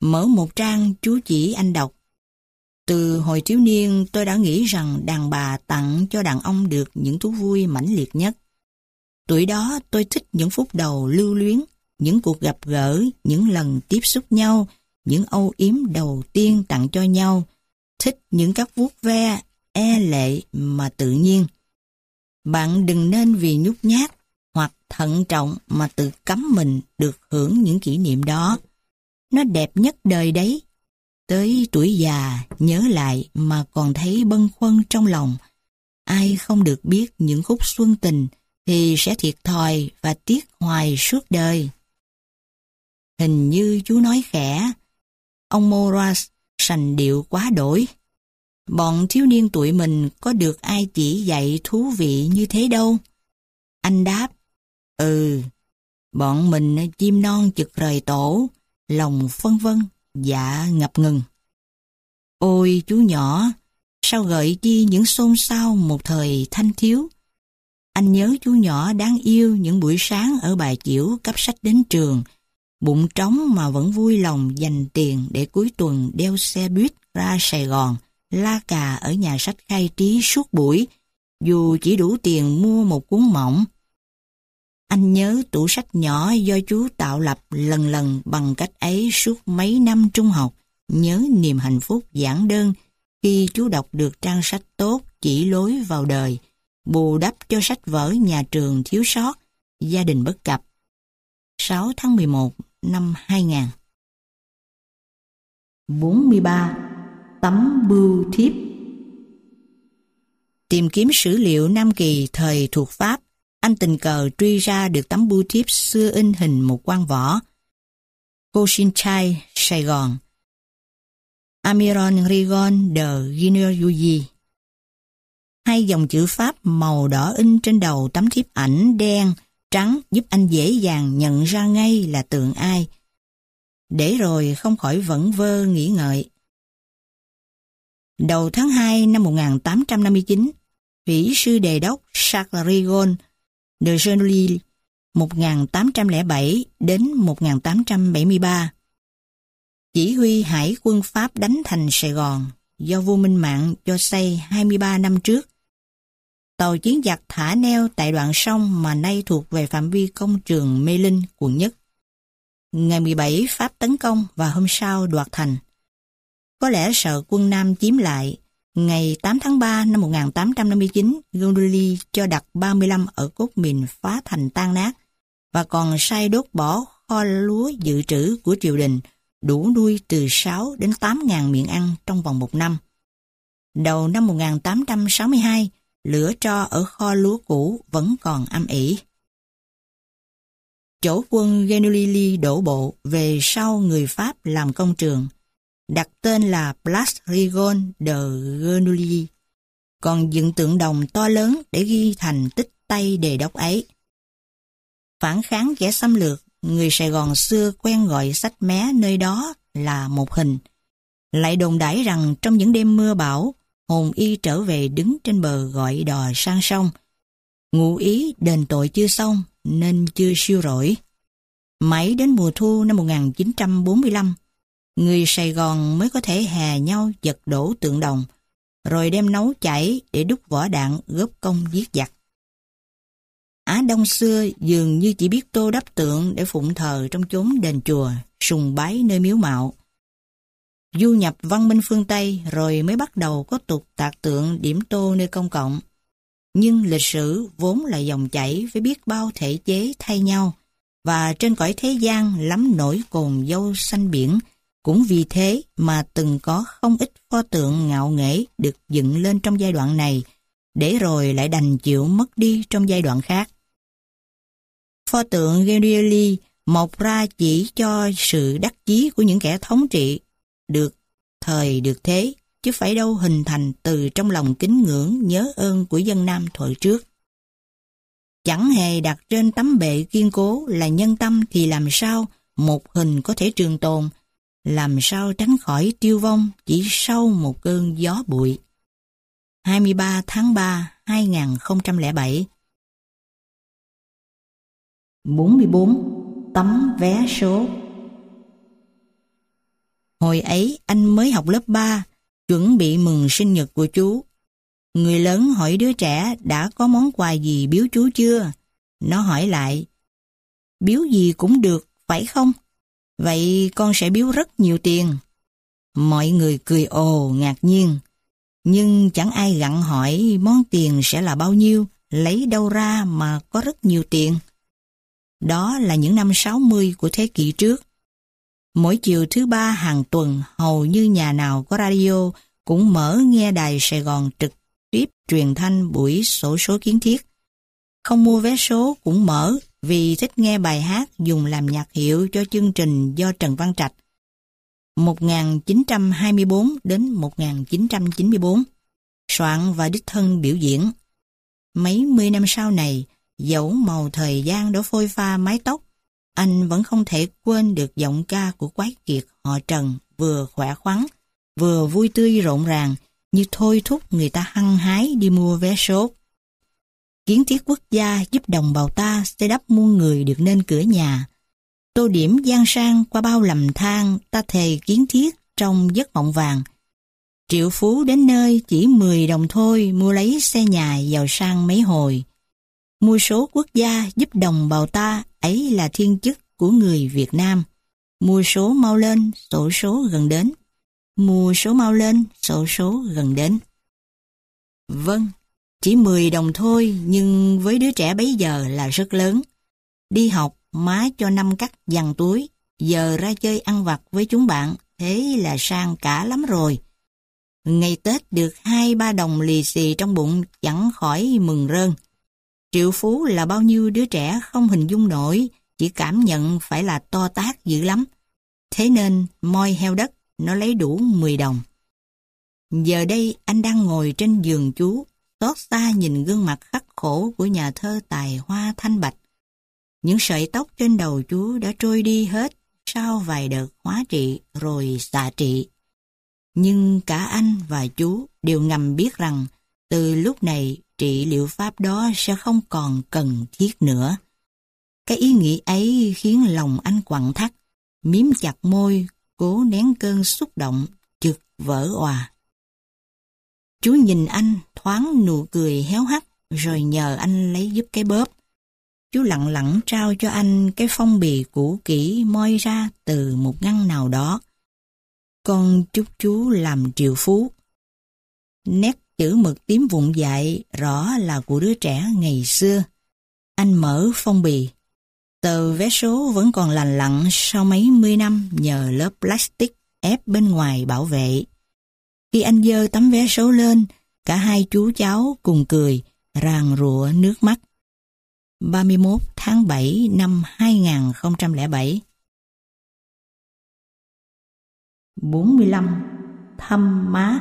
Mở một trang chú chỉ anh đọc. Từ hồi thiếu niên tôi đã nghĩ rằng đàn bà tặng cho đàn ông được những thú vui mãnh liệt nhất. Tuổi đó tôi thích những phút đầu lưu luyến, những cuộc gặp gỡ, những lần tiếp xúc nhau, những âu yếm đầu tiên tặng cho nhau, thích những các vuốt ve, e lệ mà tự nhiên. Bạn đừng nên vì nhút nhát hoặc thận trọng mà tự cấm mình được hưởng những kỷ niệm đó. Nó đẹp nhất đời đấy. Tới tuổi già nhớ lại mà còn thấy bâng khuâng trong lòng. Ai không được biết những khúc xuân tình thì sẽ thiệt thòi và tiếc hoài suốt đời. Hình như chú nói khẽ, ông Moraz sành điệu quá đổi. Bọn thiếu niên tụi mình có được ai chỉ dạy thú vị như thế đâu. Anh đáp, ừ, bọn mình chim non chực rời tổ, lòng phân vân, dạ ngập ngừng. Ôi chú nhỏ, sao gợi chi những xôn xao một thời thanh thiếu. Anh nhớ chú nhỏ đáng yêu những buổi sáng ở Bà Chiểu cấp sách đến trường, bụng trống mà vẫn vui lòng dành tiền để cuối tuần đeo xe buýt ra Sài Gòn, la cà ở nhà sách Khai Trí suốt buổi, dù chỉ đủ tiền mua một cuốn mỏng. Anh nhớ tủ sách nhỏ do chú tạo lập lần lần bằng cách ấy suốt mấy năm trung học, nhớ niềm hạnh phúc giản đơn khi chú đọc được trang sách tốt chỉ lối vào đời, bù đắp cho sách vở nhà trường thiếu sót, gia đình bất cập. sáu tháng mười một năm hai nghìn. bốn mươi ba. Tấm bưu thiếp. Tìm kiếm sử liệu Nam Kỳ thời thuộc Pháp, anh tình cờ truy ra được tấm bưu thiếp xưa in hình một quan võ. Cochinchai, Sài Gòn. Amiron Rigon de Guigneuille. Hai dòng chữ Pháp màu đỏ in trên đầu tấm thiếp ảnh đen, trắng giúp anh dễ dàng nhận ra ngay là tượng ai. Để rồi không khỏi vẩn vơ nghĩ ngợi. Đầu tháng hai năm một nghìn tám trăm năm mươi chín, Thủy sư đề đốc Charles Rigon de Guigneuille một nghìn tám trăm lẻ bảy đến một nghìn tám trăm bảy mươi ba chỉ huy hải quân Pháp đánh thành Sài Gòn do vua Minh Mạng cho xây hai mươi ba năm trước. Tàu chiến giặc thả neo tại đoạn sông mà nay thuộc về phạm vi công trường Mê Linh, quận Nhất. Ngày mười bảy Pháp tấn công và hôm sau đoạt thành. Có lẽ sợ quân Nam chiếm lại, ngày tám tháng ba năm một nghìn tám trăm năm mươi chín, Guigneuille cho đặt ba mươi lăm ở cốt mìn phá thành tan nát và còn sai đốt bỏ kho lúa dự trữ của triều đình, đủ nuôi từ sáu đến tám ngàn miệng ăn trong vòng một năm. Đầu năm một nghìn tám trăm sáu mươi hai, lửa tro ở kho lúa cũ vẫn còn âm ỉ. Chỗ quân Guigneuille đổ bộ về sau người Pháp làm công trường, đặt tên là Place Rigon de Guigneuille, còn dựng tượng đồng to lớn để ghi thành tích Tây đề đốc ấy. Phản kháng kẻ xâm lược, người Sài Gòn xưa quen gọi sách mé nơi đó là một hình. Lại đồn đãi rằng trong những đêm mưa bão, hồn y trở về đứng trên bờ gọi đò sang sông. Ngụ ý đền tội chưa xong nên chưa siêu rỗi. Mãi đến mùa thu năm một nghìn chín trăm bốn mươi lăm, người Sài Gòn mới có thể hè nhau giật đổ tượng đồng, rồi đem nấu chảy để đúc vỏ đạn góp công giết giặc. Á Đông xưa dường như chỉ biết tô đắp tượng để phụng thờ trong chốn đền chùa, sùng bái nơi miếu mạo. Du nhập văn minh phương Tây rồi mới bắt đầu có tục tạc tượng điểm tô nơi công cộng. Nhưng lịch sử vốn là dòng chảy với biết bao thể chế thay nhau, và trên cõi thế gian lắm nỗi cồn dâu xanh biển, cũng vì thế mà từng có không ít pho tượng ngạo nghễ được dựng lên trong giai đoạn này, để rồi lại đành chịu mất đi trong giai đoạn khác. Pho tượng Guigneuille mọc ra chỉ cho sự đắc chí của những kẻ thống trị, được thời được thế, chứ phải đâu hình thành từ trong lòng kính ngưỡng nhớ ơn của dân Nam thời trước. Chẳng hề đặt trên tấm bệ kiên cố là nhân tâm thì làm sao một hình có thể trường tồn, làm sao tránh khỏi tiêu vong chỉ sau một cơn gió bụi. hai mươi ba tháng ba năm hai nghìn không trăm lẻ bảy. bốn mươi bốn. Tấm vé số. Hồi ấy anh mới học lớp ba, chuẩn bị mừng sinh nhật của chú. Người lớn hỏi đứa trẻ đã có món quà gì biếu chú chưa? Nó hỏi lại, biếu gì cũng được, phải không? Vậy con sẽ biếu rất nhiều tiền. Mọi người cười ồ ngạc nhiên. Nhưng chẳng ai gặng hỏi món tiền sẽ là bao nhiêu, lấy đâu ra mà có rất nhiều tiền. Đó là những năm sáu mươi của thế kỷ trước. Mỗi chiều thứ ba hàng tuần, hầu như nhà nào có radio cũng mở nghe đài Sài Gòn trực tiếp truyền thanh buổi xổ số kiến thiết. Không mua vé số cũng mở vì thích nghe bài hát dùng làm nhạc hiệu cho chương trình do Trần Văn Trạch một nghìn chín trăm hai mươi tư đến một nghìn chín trăm chín mươi tư soạn và đích thân biểu diễn. Mấy mươi năm sau này, dẫu màu thời gian đã phôi pha mái tóc, anh vẫn không thể quên được giọng ca của quái kiệt họ Trần, vừa khỏe khoắn, vừa vui tươi rộn ràng, như thôi thúc người ta hăng hái đi mua vé số. Kiến thiết quốc gia giúp đồng bào ta xây đắp muôn người được nên cửa nhà. Tô điểm gian sang qua bao lầm than, ta thề kiến thiết trong giấc mộng vàng. Triệu phú đến nơi chỉ mười đồng thôi, mua lấy xe nhà giàu sang mấy hồi. Mua số quốc gia giúp đồng bào ta, ấy là thiên chức của người Việt Nam. Mua số mau lên, sổ số gần đến. Mua số mau lên, sổ số gần đến. Vâng, chỉ mười đồng thôi, nhưng với đứa trẻ bấy giờ là rất lớn. Đi học, má cho năm cắt dằn túi, giờ ra chơi ăn vặt với chúng bạn, thế là sang cả lắm rồi. Ngày Tết được hai ba đồng lì xì trong bụng chẳng khỏi mừng rơn. Triệu phú là bao nhiêu đứa trẻ không hình dung nổi, chỉ cảm nhận phải là to tát dữ lắm. Thế nên moi heo đất, nó lấy đủ mười đồng. Giờ đây anh đang ngồi trên giường chú, xót xa nhìn gương mặt khắc khổ của nhà thơ tài hoa Thanh Bạch. Những sợi tóc trên đầu chú đã trôi đi hết sau vài đợt hóa trị rồi xạ trị. Nhưng cả anh và chú đều ngầm biết rằng từ lúc này trị liệu pháp đó sẽ không còn cần thiết nữa. Cái ý nghĩ ấy khiến lòng anh quặn thắt, miếm chặt môi, cố nén cơn xúc động, chực vỡ òa. Chú nhìn anh thoáng nụ cười héo hắt, rồi nhờ anh lấy giúp cái bóp. Chú lặng lặng trao cho anh cái phong bì cũ kỹ moi ra từ một ngăn nào đó. Con chúc chú làm triệu phú. Nét chữ mực tím vụn dại rõ là của đứa trẻ ngày xưa. Anh mở phong bì. Tờ vé số vẫn còn lành lặn sau mấy mươi năm nhờ lớp plastic ép bên ngoài bảo vệ. Khi anh giơ tấm vé số lên, cả hai chú cháu cùng cười, ràn rụa nước mắt. ba mươi mốt tháng bảy năm hai nghìn không trăm lẻ bảy. bốn mươi lăm. Thăm má.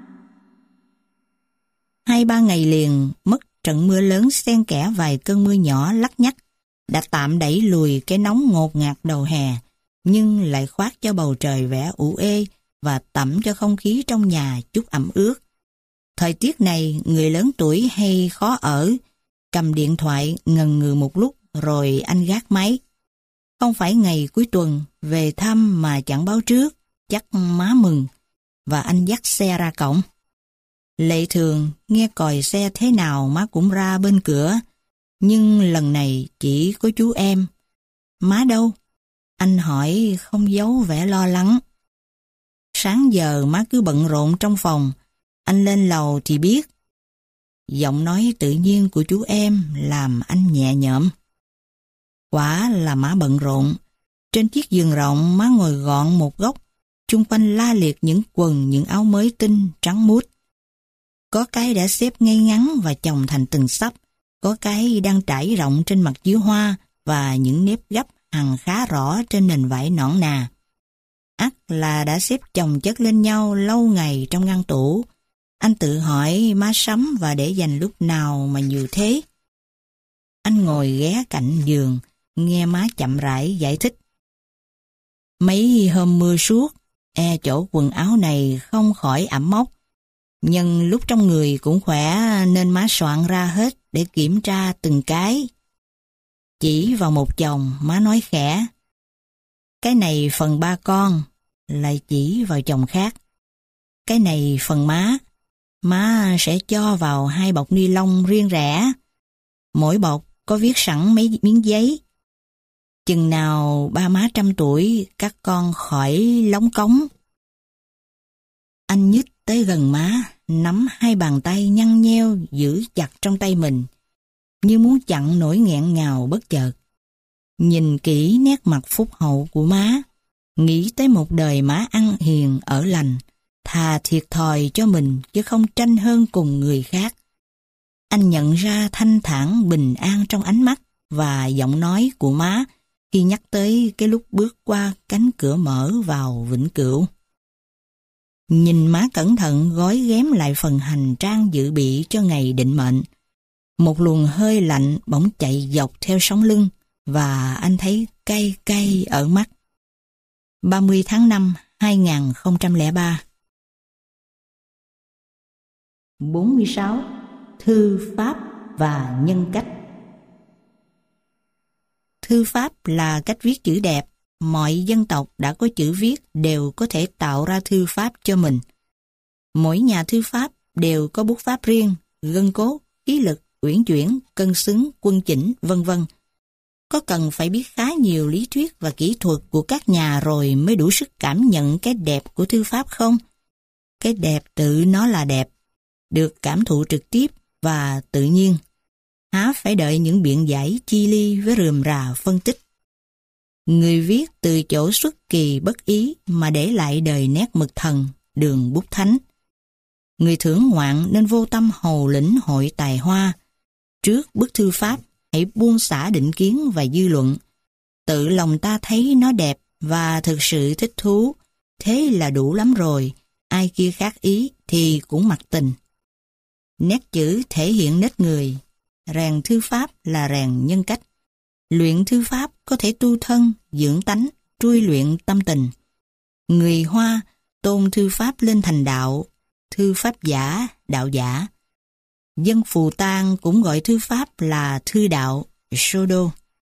Hai ba ngày liền mất trận mưa lớn xen kẽ vài cơn mưa nhỏ lắt nhắt đã tạm đẩy lùi cái nóng ngột ngạt đầu hè, nhưng lại khoác cho bầu trời vẻ ủ ê và tẩm cho không khí trong nhà chút ẩm ướt. Thời tiết này người lớn tuổi hay khó ở, cầm điện thoại ngần ngừ một lúc rồi anh gác máy. Không phải ngày cuối tuần về thăm mà chẳng báo trước, chắc má mừng, và anh dắt xe ra cổng. Lệ thường nghe còi xe thế nào má cũng ra bên cửa, nhưng lần này chỉ có chú em. Má đâu? Anh hỏi không giấu vẻ lo lắng. Sáng giờ má cứ bận rộn trong phòng, anh lên lầu thì biết. Giọng nói tự nhiên của chú em làm anh nhẹ nhõm. Quả là má bận rộn. Trên chiếc giường rộng má ngồi gọn một góc, chung quanh la liệt những quần, những áo mới tinh, trắng muốt. Có cái đã xếp ngay ngắn và chồng thành từng xấp, có cái đang trải rộng trên mặt chiếu hoa và những nếp gấp hằn khá rõ trên nền vải nõn nà. Ắt là đã xếp chồng chất lên nhau lâu ngày trong ngăn tủ. Anh tự hỏi má sắm và để dành lúc nào mà nhiều thế. Anh ngồi ghé cạnh giường, nghe má chậm rãi giải thích. Mấy hôm mưa suốt, e chỗ quần áo này không khỏi ẩm mốc. Nhưng lúc trong người cũng khỏe nên má soạn ra hết để kiểm tra từng cái. Chỉ vào một chồng má nói khẽ. Cái này phần ba con, lại chỉ vào chồng khác. Cái này phần má, má sẽ cho vào hai bọc ni lông riêng rẽ. Mỗi bọc có viết sẵn mấy miếng giấy. Chừng nào ba má trăm tuổi, các con khỏi lóng cống. Anh nhích tới gần má, nắm hai bàn tay nhăn nheo giữ chặt trong tay mình, như muốn chặn nỗi nghẹn ngào bất chợt. Nhìn kỹ nét mặt phúc hậu của má, nghĩ tới một đời má ăn hiền ở lành, thà thiệt thòi cho mình chứ không tranh hơn cùng người khác. Anh nhận ra thanh thản bình an trong ánh mắt và giọng nói của má khi nhắc tới cái lúc bước qua cánh cửa mở vào vĩnh cửu. Nhìn má cẩn thận gói ghém lại phần hành trang dự bị cho ngày định mệnh. Một luồng hơi lạnh bỗng chạy dọc theo sống lưng và anh thấy cay cay ở mắt. ba mươi tháng năm hai nghìn không trăm lẻ ba. bốn mươi sáu. Thư pháp và nhân cách. Thư pháp là cách viết chữ đẹp. Mọi dân tộc đã có chữ viết đều có thể tạo ra thư pháp cho mình. Mỗi nhà thư pháp đều có bút pháp riêng, gân cốt, khí lực, uyển chuyển, cân xứng, quân chỉnh, vân vân. Có cần phải biết khá nhiều lý thuyết và kỹ thuật của các nhà rồi mới đủ sức cảm nhận cái đẹp của thư pháp không? Cái đẹp tự nó là đẹp, được cảm thụ trực tiếp và tự nhiên. Há phải đợi những biện giải chi ly với rườm rà phân tích. Người viết từ chỗ xuất kỳ bất ý mà để lại đời nét mực thần, đường bút thánh. Người thưởng ngoạn nên vô tâm hầu lĩnh hội tài hoa. Trước bức thư pháp, hãy buông xả định kiến và dư luận. Tự lòng ta thấy nó đẹp và thực sự thích thú, thế là đủ lắm rồi, ai kia khác ý thì cũng mặc tình. Nét chữ thể hiện nết người, rèn thư pháp là rèn nhân cách. Luyện thư pháp có thể tu thân, dưỡng tánh, trui luyện tâm tình. Người Hoa tôn thư pháp lên thành đạo, thư pháp giả, đạo giả. Dân Phù Tang cũng gọi thư pháp là thư đạo, Sodo.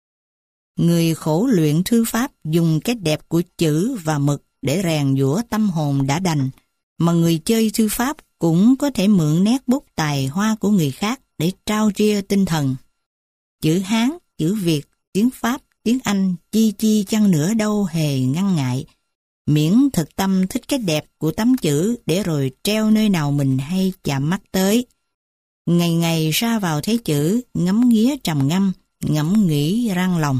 Người khổ luyện thư pháp dùng cái đẹp của chữ và mực để rèn giũa tâm hồn đã đành, mà người chơi thư pháp cũng có thể mượn nét bút tài hoa của người khác để trao ria tinh thần. Chữ Hán, chữ Việt, tiếng Pháp, tiếng Anh chi chi chăng nữa đâu hề ngăn ngại, miễn thực tâm thích cái đẹp của tấm chữ để rồi treo nơi nào mình hay chạm mắt tới. Ngày ngày ra vào thấy chữ, ngắm nghía trầm ngâm, ngẫm nghĩ răng lòng.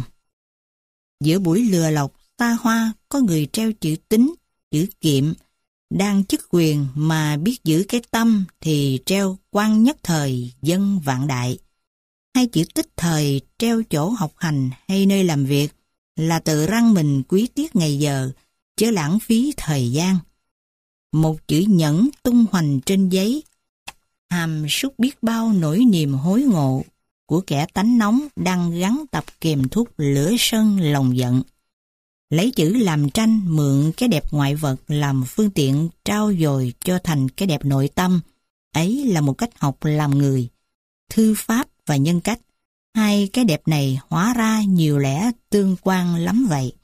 Giữa buổi lừa lọc xa hoa có người treo chữ tín, chữ kiệm, đang chức quyền mà biết giữ cái tâm thì treo quan nhất thời dân vạn đại. Hai chữ tích thời treo chỗ học hành hay nơi làm việc là tự răng mình quý tiếc ngày giờ, chớ lãng phí thời gian. Một chữ nhẫn tung hoành trên giấy, hàm súc biết bao nỗi niềm hối ngộ của kẻ tánh nóng đang gắn tập kềm thúc lửa sân lòng giận. Lấy chữ làm tranh, mượn cái đẹp ngoại vật làm phương tiện trao dồi cho thành cái đẹp nội tâm, ấy là một cách học làm người. Thư pháp và nhân cách, hai cái đẹp này hóa ra nhiều lẽ tương quan lắm vậy.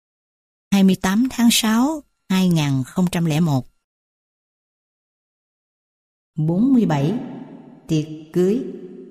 hai mươi tám tháng sáu hai nghìn không trăm lẻ một. bốn mươi bảy. Tiệc cưới.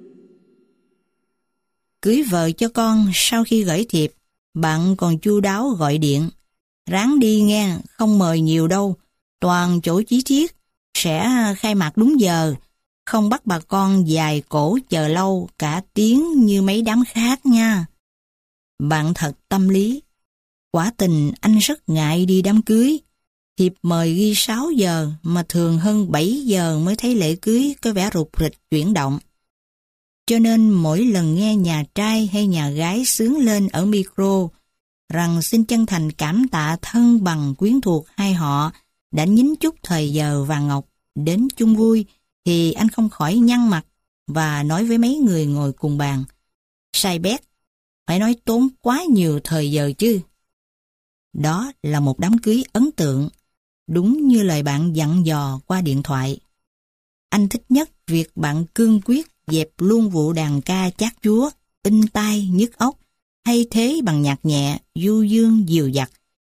Cưới vợ cho con sau khi gửi thiệp, bạn còn chu đáo gọi điện. Ráng đi nghe, không mời nhiều đâu, toàn chỗ chí thiết, sẽ khai mạc đúng giờ, không bắt bà con dài cổ chờ lâu cả tiếng như mấy đám khác nha. Bạn thật tâm lý. Quả tình anh rất ngại đi đám cưới. Thiệp mời ghi sáu giờ mà thường hơn bảy giờ mới thấy lễ cưới có vẻ rục rịch chuyển động. Cho nên mỗi lần nghe nhà trai hay nhà gái xướng lên ở micro rằng xin chân thành cảm tạ thân bằng quyến thuộc hai họ đã nhín chút thời giờ vàng ngọc đến chung vui, thì anh không khỏi nhăn mặt và nói với mấy người ngồi cùng bàn: sai bét, phải nói tốn quá nhiều thời giờ chứ. Đó là một đám cưới ấn tượng, đúng như lời bạn dặn dò qua điện thoại. Anh thích nhất việc bạn cương quyết dẹp luôn vụ đàn ca chát chúa, in tai nhức óc, thay thế bằng nhạc nhẹ, du dương dìu dặt,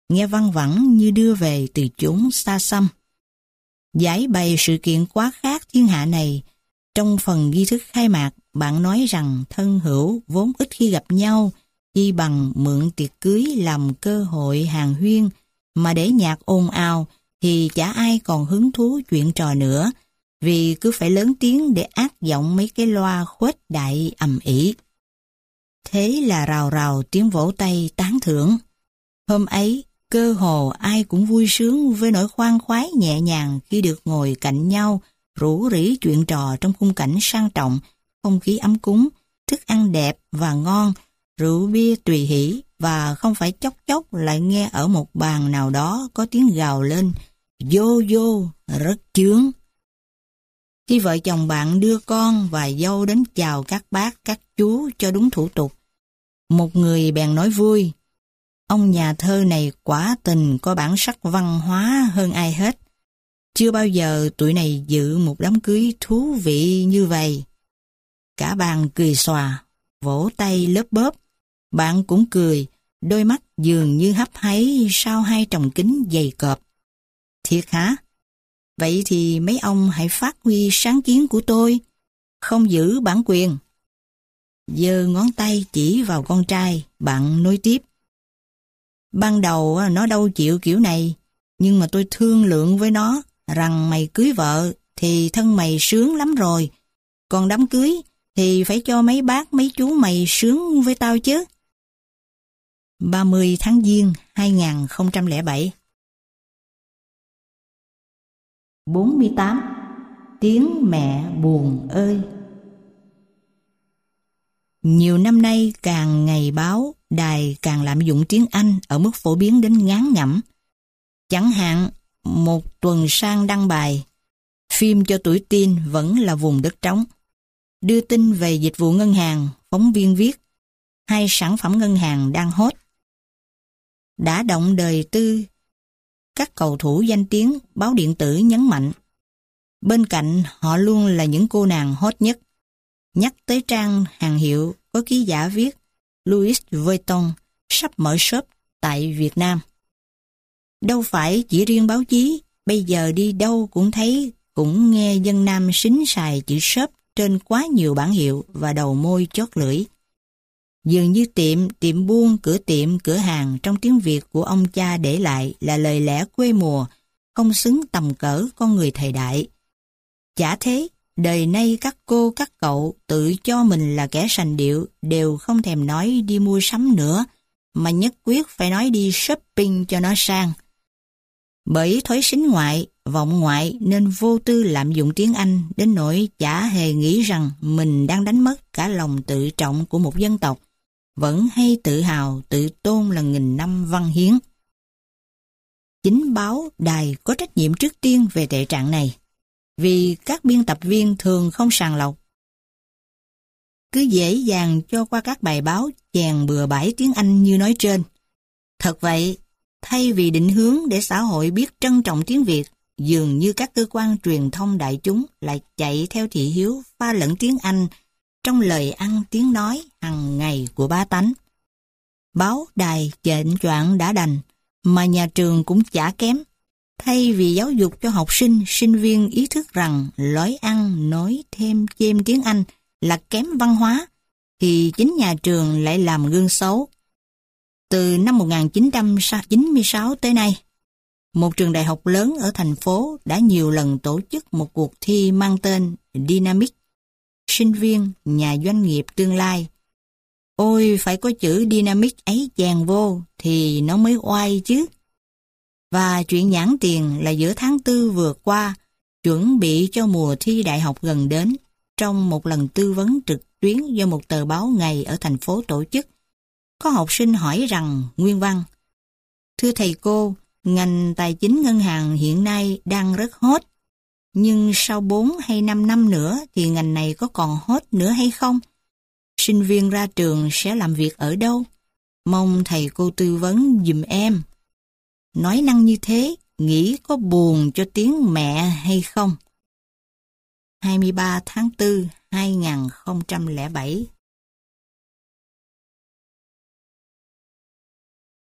nghe văng vẳng như đưa về từ chốn xa xăm. Giải bày sự kiện quá khác thiên hạ này, trong phần nghi thức khai mạc, bạn nói rằng thân hữu vốn ít khi gặp nhau, chi bằng mượn tiệc cưới làm cơ hội hàn huyên, mà để nhạc ồn ào thì chả ai còn hứng thú chuyện trò nữa, vì cứ phải lớn tiếng để át giọng mấy cái loa khuếch đại ầm ĩ. Thế là rào rào tiếng vỗ tay tán thưởng. Hôm ấy, cơ hồ ai cũng vui sướng với nỗi khoan khoái nhẹ nhàng khi được ngồi cạnh nhau, rủ rỉ chuyện trò trong khung cảnh sang trọng, không khí ấm cúng, thức ăn đẹp và ngon, rượu bia tùy hỷ, và không phải chốc chốc lại nghe ở một bàn nào đó có tiếng gào lên vô vô rất chướng. Khi vợ chồng bạn đưa con và dâu đến chào các bác các chú cho đúng thủ tục, một người bèn nói vui: ông nhà thơ này quả tình có bản sắc văn hóa hơn ai hết. Chưa bao giờ tụi này dự một đám cưới thú vị như vậy. Cả bàn cười xòa, vỗ tay lớp bóp. Bạn cũng cười, đôi mắt dường như hấp háy sau hai tròng kính dày cộp. Thiệt hả? Vậy thì mấy ông hãy phát huy sáng kiến của tôi, không giữ bản quyền. Giơ ngón tay chỉ vào con trai, bạn nói tiếp: ban đầu nó đâu chịu kiểu này, nhưng mà tôi thương lượng với nó rằng mày cưới vợ thì thân mày sướng lắm rồi, còn đám cưới thì phải cho mấy bác mấy chú mày sướng với tao chứ. ba mươi tháng Giêng hai nghìn không trăm lẻ bảy. bốn mươi tám. Tiếng mẹ buồn ơi. Nhiều năm nay càng ngày báo, đài càng lạm dụng tiếng Anh ở mức phổ biến đến ngán ngẩm. Chẳng hạn, một tuần sang đăng bài, phim cho tuổi teen vẫn là vùng đất trống. Đưa tin về dịch vụ ngân hàng, phóng viên viết, hai sản phẩm ngân hàng đang hot. Đã động đời tư các cầu thủ danh tiếng, báo điện tử nhấn mạnh. Bên cạnh họ luôn là những cô nàng hot nhất. Nhắc tới trang hàng hiệu, có ký giả viết Louis Vuitton sắp mở shop tại Việt Nam. Đâu phải chỉ riêng báo chí, bây giờ đi đâu cũng thấy, cũng nghe dân nam xính xài chữ shop trên quá nhiều bảng hiệu và đầu môi chót lưỡi. Dường như tiệm, tiệm buôn, cửa tiệm, cửa hàng trong tiếng Việt của ông cha để lại là lời lẽ quê mùa, không xứng tầm cỡ con người thời đại. Chả thế, đời nay các cô các cậu tự cho mình là kẻ sành điệu đều không thèm nói đi mua sắm nữa, mà nhất quyết phải nói đi shopping cho nó sang. Bởi thói xính ngoại, vọng ngoại nên vô tư lạm dụng tiếng Anh đến nỗi chả hề nghĩ rằng mình đang đánh mất cả lòng tự trọng của một dân tộc, vẫn hay tự hào, tự tôn là nghìn năm văn hiến. Chính báo, đài có trách nhiệm trước tiên về tệ trạng này, vì các biên tập viên thường không sàng lọc. Cứ dễ dàng cho qua các bài báo chèn bừa bãi tiếng Anh như nói trên. Thật vậy, thay vì định hướng để xã hội biết trân trọng tiếng Việt, dường như các cơ quan truyền thông đại chúng lại chạy theo thị hiếu pha lẫn tiếng Anh trong lời ăn tiếng nói hàng ngày của bá tánh. Báo đài chệnh choạng đã đành, mà nhà trường cũng chả kém. Thay vì giáo dục cho học sinh, sinh viên ý thức rằng lối ăn nói thêm chêm tiếng Anh là kém văn hóa, thì chính nhà trường lại làm gương xấu. Từ năm một nghìn chín trăm chín mươi sáu tới nay, một trường đại học lớn ở thành phố đã nhiều lần tổ chức một cuộc thi mang tên Dynamic, sinh viên, nhà doanh nghiệp tương lai. Ôi, phải có chữ Dynamic ấy chèn vô thì nó mới oai chứ. Và chuyện nhãn tiền là giữa tháng tư vừa qua, chuẩn bị cho mùa thi đại học gần đến, trong một lần tư vấn trực tuyến do một tờ báo ngày ở thành phố tổ chức, có học sinh hỏi rằng nguyên văn: thưa thầy cô, ngành tài chính ngân hàng hiện nay đang rất hot, nhưng sau bốn hay năm năm nữa thì ngành này có còn hot nữa hay không? Sinh viên ra trường sẽ làm việc ở đâu? Mong thầy cô tư vấn giùm em. Nói năng như thế, nghĩ có buồn cho tiếng mẹ hay không? hai mươi ba tháng tư hai nghìn không trăm lẻ bảy.